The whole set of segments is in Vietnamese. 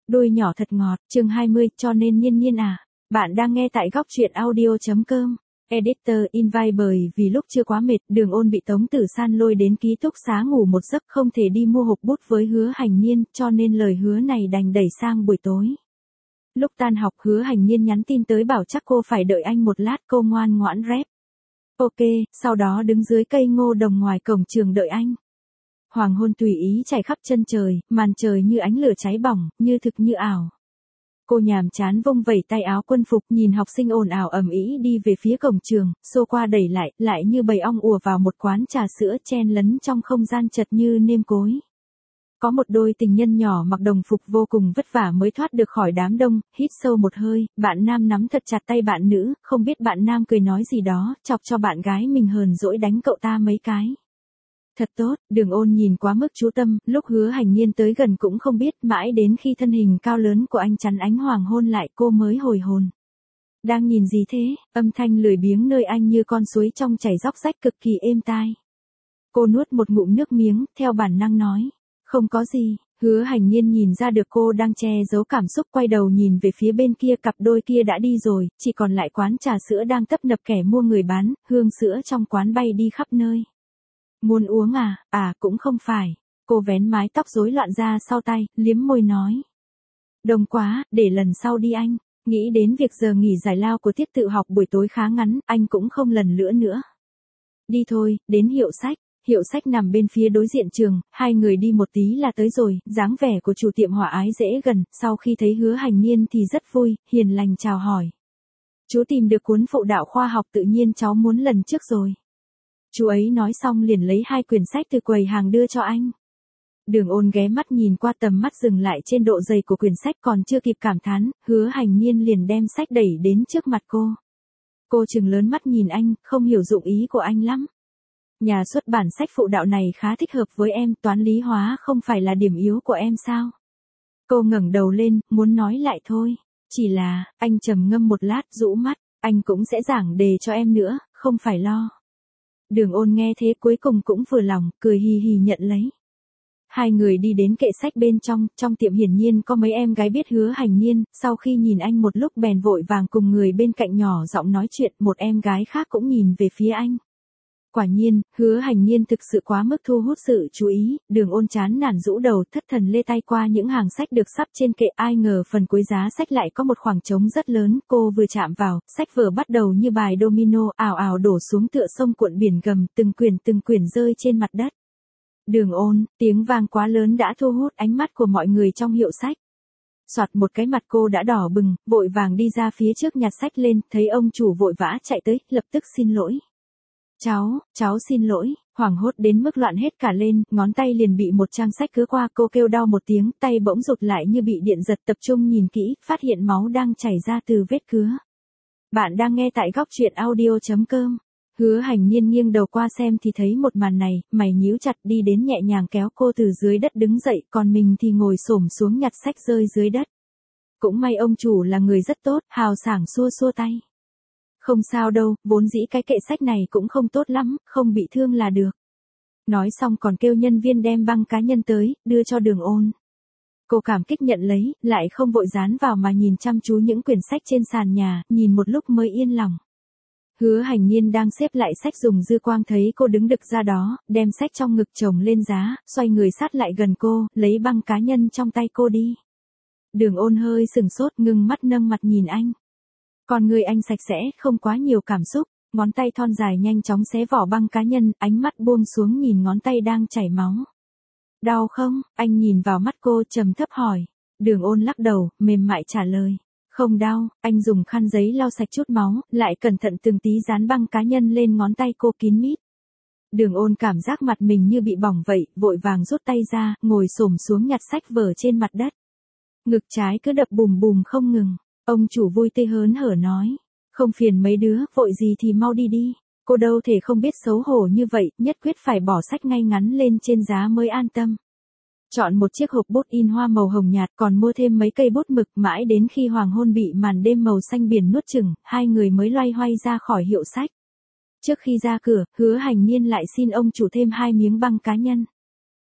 Đuôi nhỏ thật ngọt, chương 20, cho nên Nhiên Nhiên à. Bạn đang nghe tại góc truyện audio.com. Editor invite bởi vì lúc chưa quá mệt, Đường Ôn bị Tống Tử San lôi đến ký túc xá ngủ một giấc không thể đi mua hộp bút với Hứa Hành Nhiên, cho nên lời hứa này đành đẩy sang buổi tối. Lúc tan học Hứa Hành Nhiên nhắn tin tới bảo chắc cô phải đợi anh một lát, cô ngoan ngoãn rep. Ok, sau đó đứng dưới cây ngô đồng ngoài cổng trường đợi anh. Hoàng hôn tùy ý chảy khắp chân trời, màn trời như ánh lửa cháy bỏng, như thực như ảo. Cô nhàm chán vung vẩy tay áo quân phục nhìn học sinh ồn ào ầm ĩ đi về phía cổng trường, xô qua đẩy lại như bầy ong ùa vào một quán trà sữa chen lấn trong không gian chật như nêm cối. Có một đôi tình nhân nhỏ mặc đồng phục vô cùng vất vả mới thoát được khỏi đám đông, hít sâu một hơi, bạn nam nắm thật chặt tay bạn nữ, không biết bạn nam cười nói gì đó, chọc cho bạn gái mình hờn dỗi đánh cậu ta mấy cái. Thật tốt, Đường Ôn nhìn quá mức chú tâm, lúc Hứa Hành Nhiên tới gần cũng không biết, mãi đến khi thân hình cao lớn của anh chắn ánh hoàng hôn lại cô mới hồi hồn. Đang nhìn gì thế? Âm thanh lười biếng nơi anh như con suối trong chảy róc rách cực kỳ êm tai. Cô nuốt một ngụm nước miếng, theo bản năng nói. Không có gì. Hứa Hành Nhiên nhìn ra được cô đang che giấu cảm xúc, quay đầu nhìn về phía bên kia, cặp đôi kia đã đi rồi, chỉ còn lại quán trà sữa đang tấp nập kẻ mua người bán, hương sữa trong quán bay đi khắp nơi. Muốn uống à? À cũng không phải. Cô vén mái tóc rối loạn ra sau tay, liếm môi nói. Đông quá, để lần sau đi anh. Nghĩ đến việc giờ nghỉ giải lao của tiết tự học buổi tối khá ngắn, anh cũng không lần nữa. Đi thôi, đến hiệu sách. Hiệu sách nằm bên phía đối diện trường, hai người đi một tí là tới rồi, dáng vẻ của chủ tiệm hòa ái dễ gần, sau khi thấy Hứa Hành Nhiên thì rất vui, hiền lành chào hỏi. Chú tìm được cuốn phụ đạo khoa học tự nhiên cháu muốn lần trước rồi. Chú ấy nói xong liền lấy hai quyển sách từ quầy hàng đưa cho anh. Đường Ôn ghé mắt nhìn qua, tầm mắt dừng lại trên độ dày của quyển sách, còn chưa kịp cảm thán, Hứa Hành Nhiên liền đem sách đẩy đến trước mặt cô. Cô trừng lớn mắt nhìn anh, không hiểu dụng ý của anh lắm. Nhà xuất bản sách phụ đạo này khá thích hợp với em, toán lý hóa không phải là điểm yếu của em sao? Cô ngẩng đầu lên, muốn nói lại thôi. Chỉ là, anh trầm ngâm một lát, rũ mắt, anh cũng sẽ giảng đề cho em nữa, không phải lo. Đường Ôn nghe thế cuối cùng cũng vừa lòng, cười hì hì nhận lấy. Hai người đi đến kệ sách bên trong tiệm hiển nhiên có mấy em gái biết Hứa Hành Nhiên, sau khi nhìn anh một lúc bèn vội vàng cùng người bên cạnh nhỏ giọng nói chuyện, một em gái khác cũng nhìn về phía anh. Quả nhiên, Hứa Hành Nhiên thực sự quá mức thu hút sự chú ý, Đường Ôn chán nản rũ đầu, thất thần lê tay qua những hàng sách được sắp trên kệ, ai ngờ phần cuối giá sách lại có một khoảng trống rất lớn, cô vừa chạm vào, sách vở bắt đầu như bài domino, ào ào đổ xuống tựa sông cuộn biển gầm, từng quyển rơi trên mặt đất. Đường Ôn, tiếng vang quá lớn đã thu hút ánh mắt của mọi người trong hiệu sách. Soạt một cái mặt cô đã đỏ bừng, vội vàng đi ra phía trước nhặt sách lên, thấy ông chủ vội vã chạy tới, lập tức xin lỗi. Cháu xin lỗi, hoảng hốt đến mức loạn hết cả lên, ngón tay liền bị một trang sách cứa qua, cô kêu đau một tiếng, tay bỗng rụt lại như bị điện giật, tập trung nhìn kỹ, phát hiện máu đang chảy ra từ vết cứa. Bạn đang nghe tại góc truyện audio.com. Hứa Hành Nhiên nghiêng đầu qua xem thì thấy một màn này, mày nhíu chặt, đi đến nhẹ nhàng kéo cô từ dưới đất đứng dậy, còn mình thì ngồi xổm xuống nhặt sách rơi dưới đất. Cũng may ông chủ là người rất tốt, hào sảng xua xua tay. Không sao đâu, vốn dĩ cái kệ sách này cũng không tốt lắm, không bị thương là được. Nói xong còn kêu nhân viên đem băng cá nhân tới, đưa cho Đường Ôn. Cô cảm kích nhận lấy, lại không vội dán vào mà nhìn chăm chú những quyển sách trên sàn nhà, nhìn một lúc mới yên lòng. Hứa Hành Nhiên đang xếp lại sách dùng dư quang thấy cô đứng đực ra đó, đem sách trong ngực chồng lên giá, xoay người sát lại gần cô, lấy băng cá nhân trong tay cô đi. Đường Ôn hơi sừng sốt, ngưng mắt nâng mặt nhìn anh. Con người anh sạch sẽ, không quá nhiều cảm xúc, ngón tay thon dài nhanh chóng xé vỏ băng cá nhân, ánh mắt buông xuống nhìn ngón tay đang chảy máu. Đau không? Anh nhìn vào mắt cô trầm thấp hỏi. Đường Ôn lắc đầu, mềm mại trả lời. Không đau, anh dùng khăn giấy lau sạch chút máu, lại cẩn thận từng tí dán băng cá nhân lên ngón tay cô kín mít. Đường Ôn cảm giác mặt mình như bị bỏng vậy, vội vàng rút tay ra, ngồi xổm xuống nhặt sách vở trên mặt đất. Ngực trái cứ đập bùm bùm không ngừng. Ông chủ vui tươi hớn hở nói, không phiền mấy đứa, vội gì thì mau đi đi. Cô đâu thể không biết xấu hổ như vậy, nhất quyết phải bỏ sách ngay ngắn lên trên giá mới an tâm. Chọn một chiếc hộp bút in hoa màu hồng nhạt, còn mua thêm mấy cây bút mực, mãi đến khi hoàng hôn bị màn đêm màu xanh biển nuốt chửng, hai người mới loay hoay ra khỏi hiệu sách. Trước khi ra cửa, Hứa Hành Nhiên lại xin ông chủ thêm 2 miếng băng cá nhân.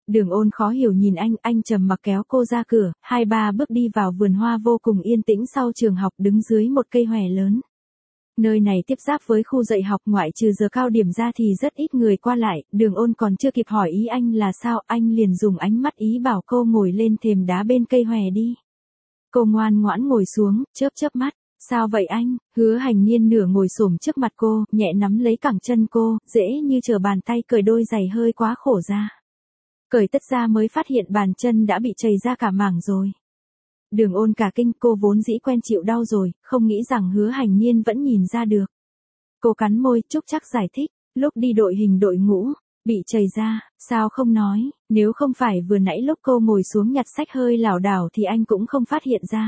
Đường Ôn khó hiểu nhìn anh trầm mặc kéo cô ra cửa, 2-3 bước đi vào vườn hoa vô cùng yên tĩnh sau trường học đứng dưới một cây hòe lớn. Nơi này tiếp giáp với khu dạy học, ngoại trừ giờ cao điểm ra thì rất ít người qua lại, Đường Ôn còn chưa kịp hỏi ý anh là sao, anh liền dùng ánh mắt ý bảo cô ngồi lên thềm đá bên cây hòe đi. Cô ngoan ngoãn ngồi xuống, chớp mắt. Sao vậy anh? Hứa Hành Niên nửa ngồi xổm trước mặt cô, nhẹ nắm lấy cẳng chân cô, dễ như trở bàn tay cởi đôi giày hơi quá khổ ra. Cởi tất ra mới phát hiện bàn chân đã bị trầy ra cả mảng rồi. Đường Ôn cả kinh, cô vốn dĩ quen chịu đau rồi, không nghĩ rằng Hứa Hành Niên vẫn nhìn ra được. Cô cắn môi, Trúc Trắc giải thích, lúc đi đội hình đội ngũ, bị trầy ra, sao không nói, nếu không phải vừa nãy lúc cô ngồi xuống nhặt sách hơi lảo đảo thì anh cũng không phát hiện ra.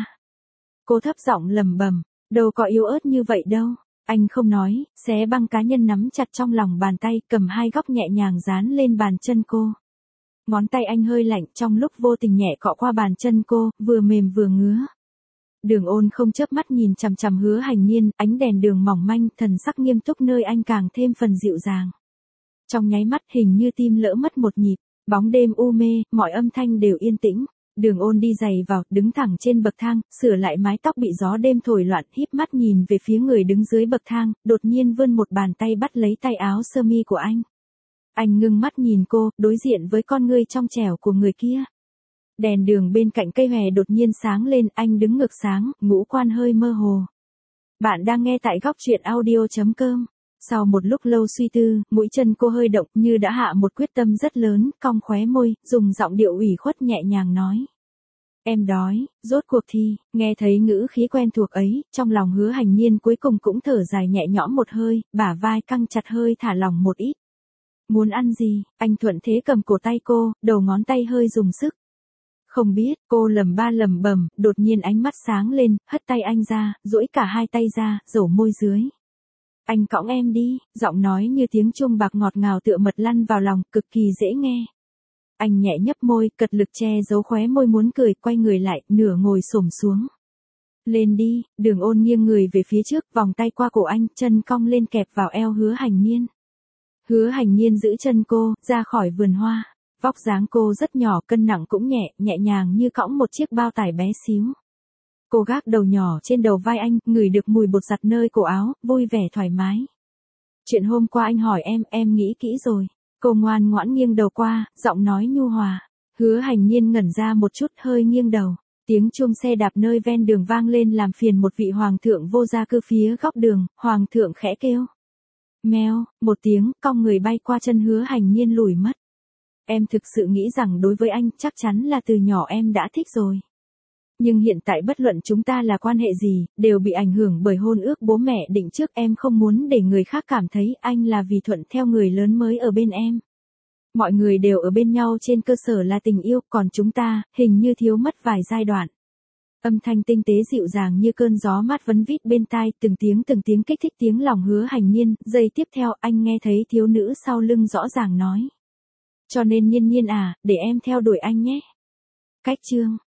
Cô thấp giọng lẩm bẩm, đâu có yếu ớt như vậy đâu. Anh không nói, xé băng cá nhân nắm chặt trong lòng bàn tay, cầm hai góc nhẹ nhàng dán lên bàn chân cô. Ngón tay anh hơi lạnh, trong lúc vô tình nhẹ cọ qua bàn chân cô, vừa mềm vừa ngứa. Đường Ôn không chớp mắt nhìn chằm chằm Hứa Hành Niên, ánh đèn đường mỏng manh, thần sắc nghiêm túc nơi anh càng thêm phần dịu dàng. Trong nháy mắt hình như tim lỡ mất một nhịp, bóng đêm u mê, mọi âm thanh đều yên tĩnh. Đường Ôn đi giày vào, đứng thẳng trên bậc thang, sửa lại mái tóc bị gió đêm thổi loạn, híp mắt nhìn về phía người đứng dưới bậc thang, đột nhiên vươn một bàn tay bắt lấy tay áo sơ mi của anh. Anh ngưng mắt nhìn cô, đối diện với con ngươi trong trẻo của người kia. Đèn đường bên cạnh cây hòe đột nhiên sáng lên, anh đứng ngược sáng, ngũ quan hơi mơ hồ. Bạn đang nghe tại góc truyện audio.com. Sau một lúc lâu suy tư, mũi chân cô hơi động như đã hạ một quyết tâm rất lớn, cong khóe môi, dùng giọng điệu ủy khuất nhẹ nhàng nói. Em đói, rốt cuộc thì, nghe thấy ngữ khí quen thuộc ấy, trong lòng Hứa Hành Niên cuối cùng cũng thở dài nhẹ nhõm một hơi, bả vai căng chặt hơi thả lỏng một ít. Muốn ăn gì? Anh thuận thế cầm cổ tay cô, đầu ngón tay hơi dùng sức. Không biết, cô lẩm bẩm, đột nhiên ánh mắt sáng lên, hất tay anh ra, duỗi cả hai tay ra, dẩu môi dưới. Anh cõng em đi, giọng nói như tiếng chuông bạc ngọt ngào tựa mật lăn vào lòng, cực kỳ dễ nghe. Anh nhẹ nhấp môi, cật lực che giấu khóe môi muốn cười, quay người lại, nửa ngồi xổm xuống. Lên đi, Đường Ôn nghiêng người về phía trước, vòng tay qua cổ anh, chân cong lên kẹp vào eo Hứa Hành Niên. Hứa Hành Niên giữ chân cô, ra khỏi vườn hoa. Vóc dáng cô rất nhỏ, cân nặng cũng nhẹ nhàng như cõng một chiếc bao tải bé xíu. Cô gác đầu nhỏ trên đầu vai anh, ngửi được mùi bột giặt nơi cổ áo, vui vẻ thoải mái. Chuyện hôm qua anh hỏi em nghĩ kỹ rồi. Cô ngoan ngoãn nghiêng đầu qua, giọng nói nhu hòa. Hứa Hành Niên ngẩn ra một chút, hơi nghiêng đầu. Tiếng chuông xe đạp nơi ven đường vang lên làm phiền một vị hoàng thượng vô gia cư phía góc đường, hoàng thượng khẽ kêu. Meo, một tiếng, cong người bay qua chân Hứa Hành Niên lùi mất. Em thực sự nghĩ rằng đối với anh, chắc chắn là từ nhỏ em đã thích rồi. Nhưng hiện tại bất luận chúng ta là quan hệ gì, đều bị ảnh hưởng bởi hôn ước bố mẹ định trước, em không muốn để người khác cảm thấy anh là vì thuận theo người lớn mới ở bên em. Mọi người đều ở bên nhau trên cơ sở là tình yêu, còn chúng ta, hình như thiếu mất vài giai đoạn. Âm thanh tinh tế dịu dàng như cơn gió mát vấn vít bên tai, từng tiếng kích thích tiếng lòng Hứa Hành Niên, giây tiếp theo anh nghe thấy thiếu nữ sau lưng rõ ràng nói. Cho nên Nhiên Nhiên à, để em theo đuổi anh nhé. Cách chương